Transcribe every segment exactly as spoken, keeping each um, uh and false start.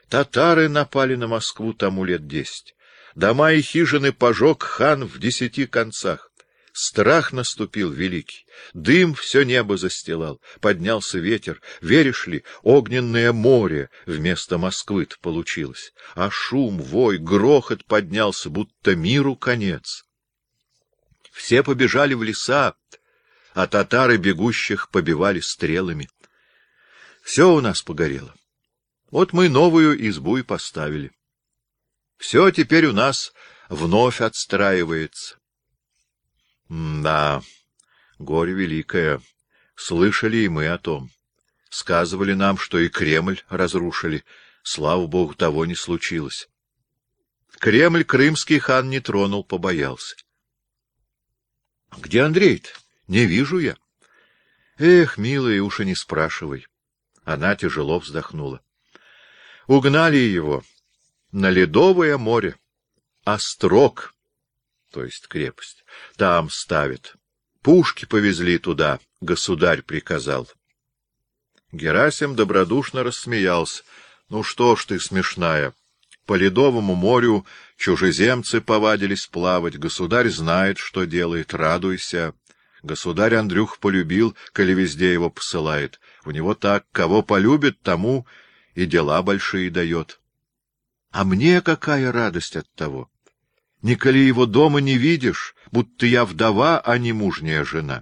Татары напали на Москву тому лет десять. Дома и хижины пожег хан в десяти концах. Страх наступил великий. Дым все небо застилал. Поднялся ветер. Веришь ли, огненное море вместо Москвы-то получилось. А шум, вой, грохот поднялся, будто миру конец. Все побежали в леса, а татары бегущих побивали стрелами. Все у нас погорело. Вот мы новую избу и поставили. Все теперь у нас вновь отстраивается. Да, горе великое. Слышали и мы о том. Сказывали нам, что и Кремль разрушили. Слава богу, того не случилось. Кремль крымский хан не тронул, побоялся. Где Андрей-то? Не вижу я. Эх, милая, уж и не спрашивай. Она тяжело вздохнула. Угнали его на Ледовое море. Острог, то есть крепость, там ставят. Пушки повезли туда, государь приказал. Герасим добродушно рассмеялся. Ну что ж ты, смешная, по Ледовому морю чужеземцы повадились плавать, государь знает, что делает, радуйся. Государь Андрюх полюбил, коли везде его посылает. У него так, кого полюбит, тому и дела большие дает. А мне какая радость от того! Николи его дома не видишь, будто я вдова, а не мужняя жена.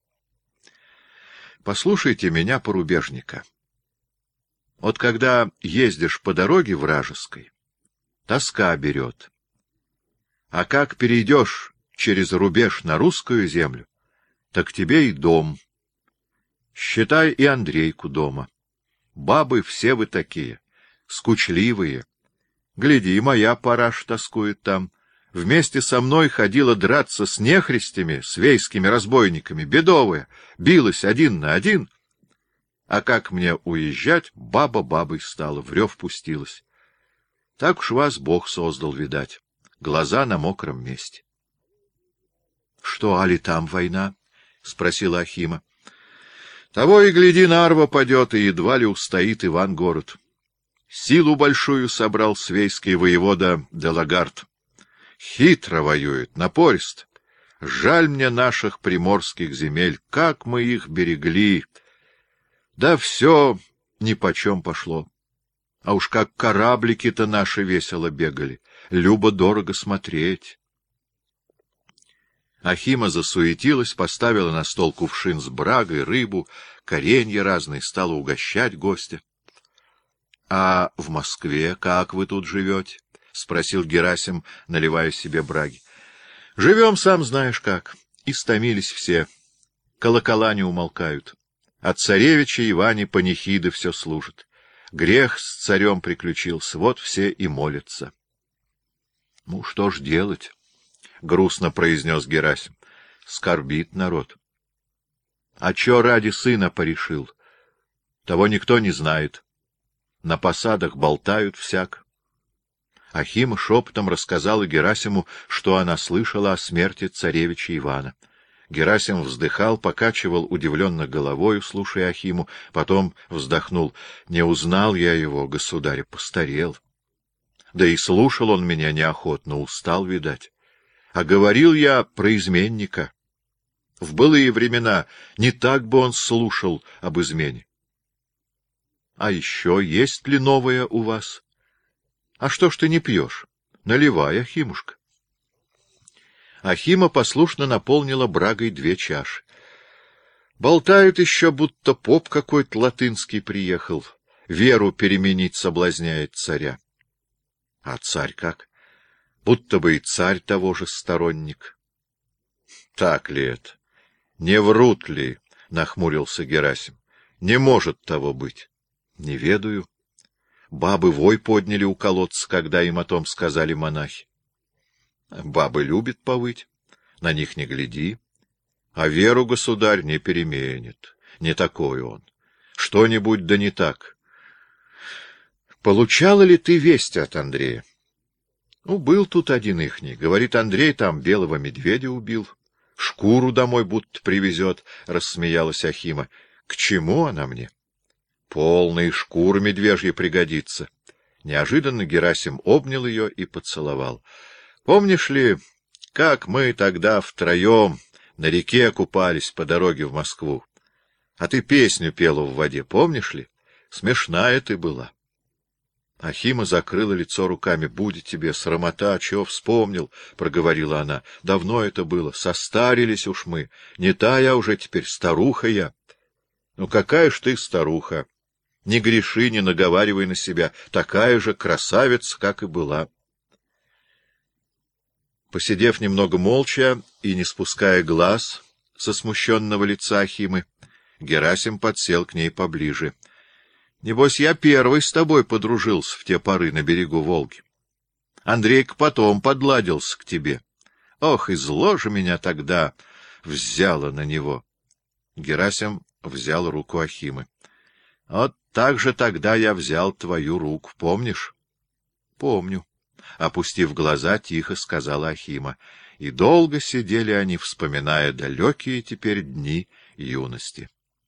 Послушайте меня, порубежника. Вот когда ездишь по дороге вражеской, тоска берет. А как перейдешь через рубеж на русскую землю, так тебе и дом. Считай и Андрейку дома. Бабы все вы такие, скучливые. Гляди, и моя параш тоскует там. Вместе со мной ходила драться с нехристями, с вейскими разбойниками, бедовая, билась один на один. А как мне уезжать, баба бабой стала, в рев пустилась. Так уж вас Бог создал, видать, глаза на мокром месте. — Что, али там война? — спросила Ахима. — Того и гляди, Нарва падет, и едва ли устоит Ивангород. Силу большую собрал свейский воевода Делагард. Хитро воюет, напорист. Жаль мне наших приморских земель, как мы их берегли. Да все нипочем пошло. А уж как кораблики-то наши весело бегали, любо-дорого смотреть. Ахима засуетилась, поставила на стол кувшин с брагой, рыбу, коренья разные, стала угощать гостя. — А в Москве как вы тут живете? — спросил Герасим, наливая себе браги. — Живем, сам знаешь как. Истомились все. Колокола не умолкают. От царевича Иване панихиды все служат. Грех с царем приключился, вот все и молятся. — Ну, что ж делать? — грустно произнес Герасим. — Скорбит народ. — А чё ради сына порешил? Того никто не знает. На посадах болтают всяк. Ахима шепотом рассказала Герасиму, что она слышала о смерти царевича Ивана. Герасим вздыхал, покачивал удивленно головою, слушая Ахиму, потом вздохнул. Не узнал я его, государь, постарел. Да и слушал он меня неохотно, устал, видать. А говорил я про изменника. В былые времена не так бы он слушал об измене. А еще есть ли новое у вас? А что ж ты не пьешь? Наливай, Ахимушка. Ахима послушно наполнила брагой две чаши. Болтают еще, будто поп какой-то латынский приехал, веру переменить соблазняет царя. А царь как? Будто бы и царь того же сторонник. Так ли это? Не врут ли? — нахмурился Герасим. — Не может того быть. — Не ведаю. Бабы вой подняли у колодца, когда им о том сказали монахи. Бабы любят повыть, на них не гляди. А веру государь не переменит. Не такой он. Что-нибудь да не так. Получала ли ты весть от Андрея? Ну, был тут один ихний. Говорит, Андрей там белого медведя убил. Шкуру домой будто привезет, — рассмеялась Ахима. К чему она мне? Полная шкура медвежья пригодится. Неожиданно Герасим обнял ее и поцеловал. — Помнишь ли, как мы тогда втроем на реке купались по дороге в Москву? А ты песню пела в воде, помнишь ли? Смешная ты была. Ахима закрыла лицо руками. — Буди тебе, срамота, чё вспомнил, — проговорила она. — Давно это было, состарились уж мы. Не та я уже теперь, старуха я. — Ну какая ж ты старуха? Не греши, не наговаривай на себя. Такая же красавица, как и была. Посидев немного молча и не спуская глаз со смущенного лица Ахимы, Герасим подсел к ней поближе. — Небось, я первый с тобой подружился в те поры на берегу Волги. Андрейка потом подладился к тебе. Ох, и зло же меня тогда взяло на него. Герасим взял руку Ахимы. — Вот так же тогда я взял твою руку, помнишь? — Помню. Опустив глаза, тихо сказала Ахима. И долго сидели они, вспоминая далекие теперь дни юности.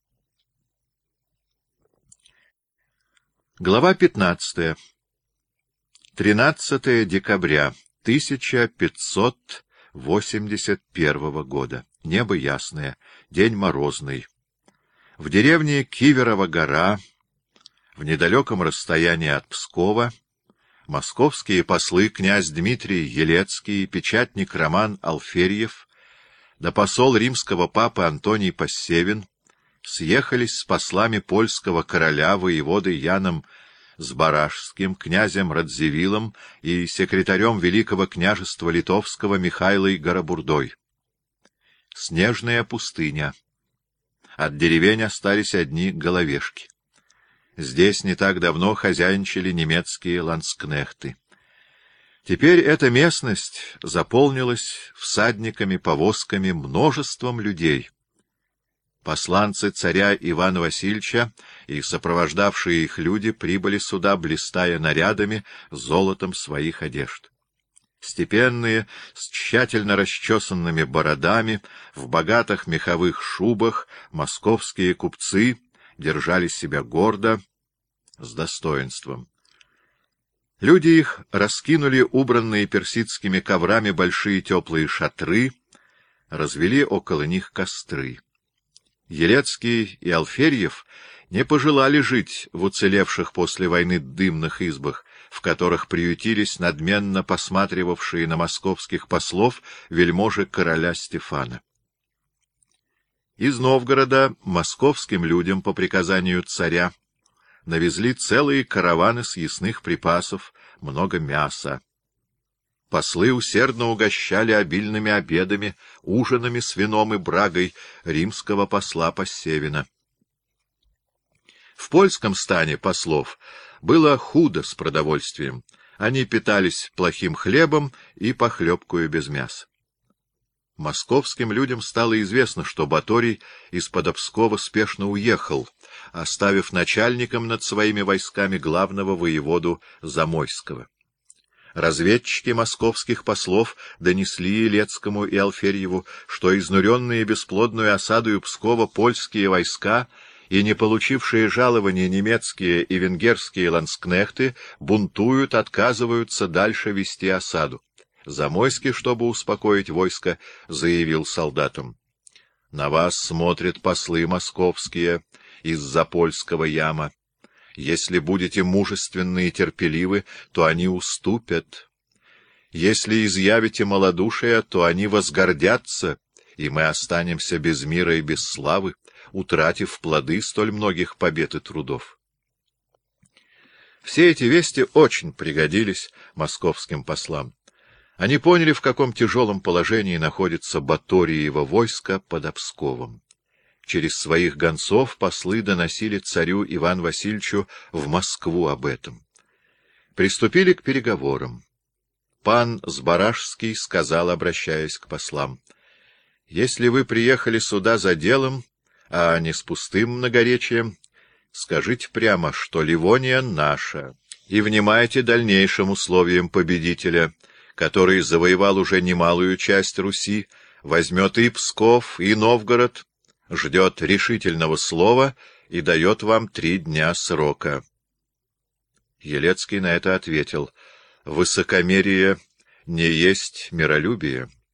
Глава пятнадцатая. тринадцатое декабря тысяча пятьсот восемьдесят первого года. Небо ясное, день морозный. В деревне Киверова гора, в недалеком расстоянии от Пскова, московские послы князь Дмитрий Елецкий и печатник Роман Алферьев, да посол римского папы Антоний Пассевин съехались с послами польского короля воеводой Яном Збаражским, князем Радзивиллом и секретарем Великого княжества Литовского Михайлой Горобурдой. Снежная пустыня. От деревень остались одни головешки. Здесь не так давно хозяйничали немецкие ландскнехты. Теперь эта местность заполнилась всадниками, повозками, множеством людей. Посланцы царя Ивана Васильевича и сопровождавшие их люди прибыли сюда, блистая нарядами, золотом своих одежд. Степенные, с тщательно расчесанными бородами, в богатых меховых шубах, московские купцы держали себя гордо, с достоинством. Люди их раскинули убранные персидскими коврами большие теплые шатры, развели около них костры. Елецкий и Алферьев не пожелали жить в уцелевших после войны дымных избах, в которых приютились надменно посматривавшие на московских послов вельможи короля Стефана. Из Новгорода московским людям по приказанию царя навезли целые караваны съестных припасов, много мяса. Послы усердно угощали обильными обедами, ужинами с вином и брагой римского посла Пассевина. В польском стане послов было худо с продовольствием. Они питались плохим хлебом и похлебкою без мяса. Московским людям стало известно, что Баторий из-под Пскова спешно уехал, оставив начальником над своими войсками главного воеводу Замойского. Разведчики московских послов донесли Елецкому и Алферьеву, что изнуренные бесплодную осадою Пскова польские войска и не получившие жалования немецкие и венгерские ландскнехты бунтуют, отказываются дальше вести осаду. Замойский, чтобы успокоить войско, заявил солдатам: «На вас смотрят послы московские из-за польского яма. Если будете мужественны и терпеливы, то они уступят. Если изъявите малодушие, то они возгордятся, и мы останемся без мира и без славы, утратив плоды столь многих побед и трудов». Все эти вести очень пригодились московским послам. Они поняли, в каком тяжелом положении находится Баториево войско под Псковом. Через своих гонцов послы доносили царю Ивану Васильевичу в Москву об этом. Приступили к переговорам. Пан Збаражский сказал, обращаясь к послам: «Если вы приехали сюда за делом, а не с пустым многоречием, скажите прямо, что Ливония наша, и внимайте дальнейшим условиям победителя, который завоевал уже немалую часть Руси, возьмет и Псков, и Новгород, ждет решительного слова и дает вам три дня срока». Елецкий на это ответил: высокомерие не есть миролюбие.